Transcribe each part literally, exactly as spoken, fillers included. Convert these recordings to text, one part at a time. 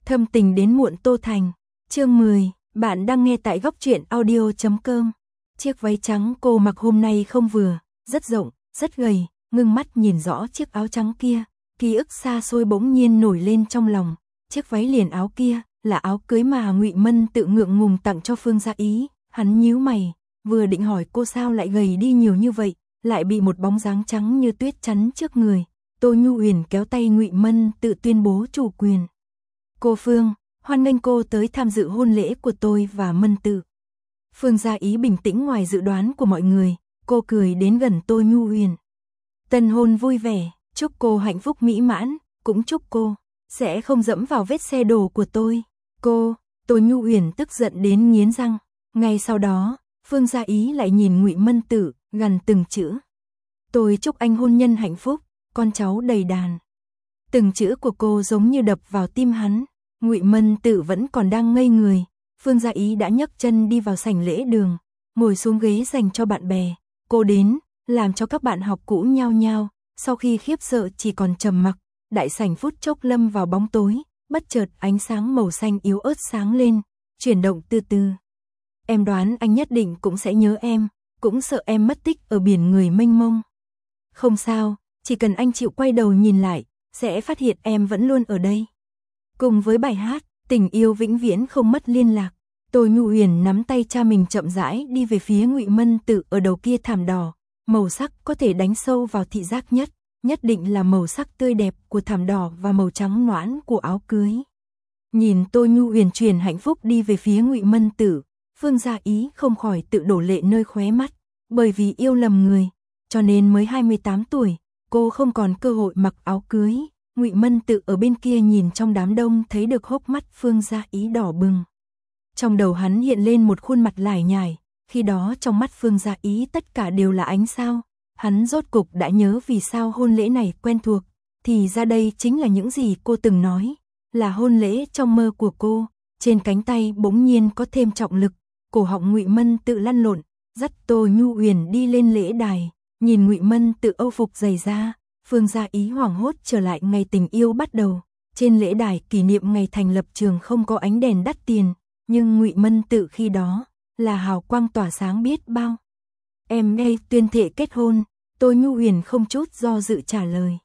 Thâm tình đến muộn Tô Thành. Chương mười, bạn đang nghe tại góc truyện audio chấm com. Chiếc váy trắng cô mặc hôm nay không vừa, rất rộng, rất gầy, ngưng mắt nhìn rõ chiếc áo trắng kia, ký ức xa xôi bỗng nhiên nổi lên trong lòng. Chiếc váy liền áo kia là áo cưới mà Ngụy Mân tự ngượng ngùng tặng cho Phương Gia Ý. Hắn nhíu mày, vừa định hỏi cô sao lại gầy đi nhiều như vậy, lại bị một bóng dáng trắng như tuyết chắn trước người. Tô Nhu Huyền kéo tay Ngụy Mân tự tuyên bố chủ quyền. Cô Phương, hoan nghênh cô tới tham dự hôn lễ của tôi và Mân Tự. Phương Gia Ý bình tĩnh ngoài dự đoán của mọi người, cô cười đến gần Tô Nhu Huyền. Tân hôn vui vẻ, chúc cô hạnh phúc mỹ mãn, cũng chúc cô sẽ không dẫm vào vết xe đổ của tôi. Cô, Tô Nhu Huyền tức giận đến nghiến răng. Ngay sau đó, Phương Gia Ý lại nhìn Ngụy Mân Tự, gằn từng chữ. Tôi chúc anh hôn nhân hạnh phúc, con cháu đầy đàn. Từng chữ của cô giống như đập vào tim hắn. Ngụy Mân Tự vẫn còn đang ngây người, Phương Gia Ý đã nhấc chân đi vào sảnh lễ đường, ngồi xuống ghế dành cho bạn bè. Cô đến, làm cho các bạn học cũ nhao nhao, sau khi khiếp sợ chỉ còn trầm mặc, đại sảnh phút chốc lâm vào bóng tối, bất chợt ánh sáng màu xanh yếu ớt sáng lên, chuyển động từ từ. Em đoán anh nhất định cũng sẽ nhớ em, cũng sợ em mất tích ở biển người mênh mông. Không sao, chỉ cần anh chịu quay đầu nhìn lại, sẽ phát hiện em vẫn luôn ở đây. Cùng với bài hát, tình yêu vĩnh viễn không mất liên lạc, Tô Nhu Huyền nắm tay cha mình chậm rãi đi về phía Ngụy Mân Tự ở đầu kia thảm đỏ, màu sắc có thể đánh sâu vào thị giác nhất, nhất định là màu sắc tươi đẹp của thảm đỏ và màu trắng noãn của áo cưới. Nhìn Tô Nhu Huyền truyền hạnh phúc đi về phía Ngụy Mân Tự, Phương Gia Ý không khỏi tự đổ lệ nơi khóe mắt, bởi vì yêu lầm người, cho nên mới hai mươi tám tuổi, cô không còn cơ hội mặc áo cưới. Ngụy Mân Tự ở bên kia nhìn trong đám đông thấy được hốc mắt Phương Gia Ý đỏ bừng. Trong đầu hắn hiện lên một khuôn mặt lải nhải, khi đó trong mắt Phương Gia Ý tất cả đều là ánh sao. Hắn rốt cục đã nhớ vì sao hôn lễ này quen thuộc, thì ra đây chính là những gì cô từng nói, là hôn lễ trong mơ của cô. Trên cánh tay bỗng nhiên có thêm trọng lực, cổ họng Ngụy Mân Tự lăn lộn, dắt Tô Nhu Huyền đi lên lễ đài, nhìn Ngụy Mân Tự âu phục dày da. Phương Gia Ý hoảng hốt trở lại ngày tình yêu bắt đầu. Trên lễ đài kỷ niệm ngày thành lập trường không có ánh đèn đắt tiền, nhưng Ngụy Mân Tự khi đó là hào quang tỏa sáng biết bao. Em đây tuyên thệ kết hôn. Tô Nhu Huyền không chút do dự trả lời.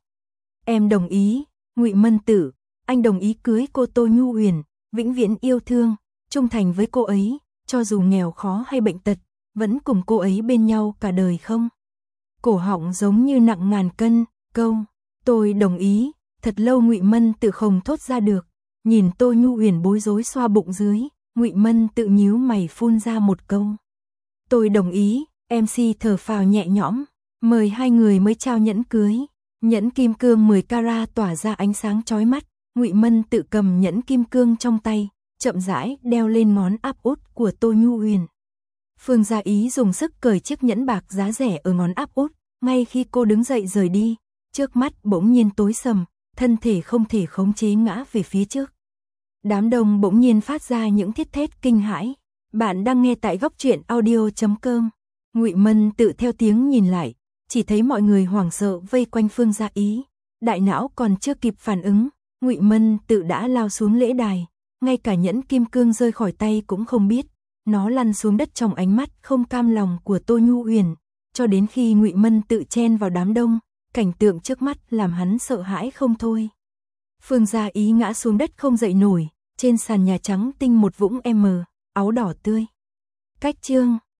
Em đồng ý. Ngụy Mân Tự, anh đồng ý cưới cô Tô Nhu Huyền, vĩnh viễn yêu thương, trung thành với cô ấy, cho dù nghèo khó hay bệnh tật, vẫn cùng cô ấy bên nhau cả đời không? Cổ họng giống như nặng ngàn cân. Câu, tôi đồng ý, thật lâu Ngụy Mân Tự không thốt ra được. Nhìn Tô Nhu Huyền bối rối xoa bụng dưới, Ngụy Mân Tự nhíu mày phun ra một câu. Tôi đồng ý. em xê thở phào nhẹ nhõm, mời hai người mới trao nhẫn cưới. Nhẫn kim cương mười carat tỏa ra ánh sáng chói mắt, Ngụy Mân Tự cầm nhẫn kim cương trong tay, chậm rãi đeo lên ngón áp út của Tô Nhu Huyền. Phương Gia Ý dùng sức cởi chiếc nhẫn bạc giá rẻ ở ngón áp út, ngay khi cô đứng dậy rời đi, trước mắt bỗng nhiên tối sầm, thân thể không thể khống chế ngã về phía trước. Đám đông bỗng nhiên phát ra những thiết thét kinh hãi. Bạn đang nghe tại góc truyện audio chấm com. Ngụy Mân Tự theo tiếng nhìn lại, chỉ thấy mọi người hoảng sợ vây quanh Phương Gia Ý. Đại não còn chưa kịp phản ứng, Ngụy Mân Tự đã lao xuống lễ đài, ngay cả nhẫn kim cương rơi khỏi tay cũng không biết. Nó lăn xuống đất trong ánh mắt không cam lòng của Tô Nhu Huyền, cho đến khi Ngụy Mân Tự chen vào đám đông. Cảnh tượng trước mắt làm hắn sợ hãi không thôi. Phương Gia Ý ngã xuống đất không dậy nổi, trên sàn nhà trắng tinh một vũng M, áo đỏ tươi. Cách chương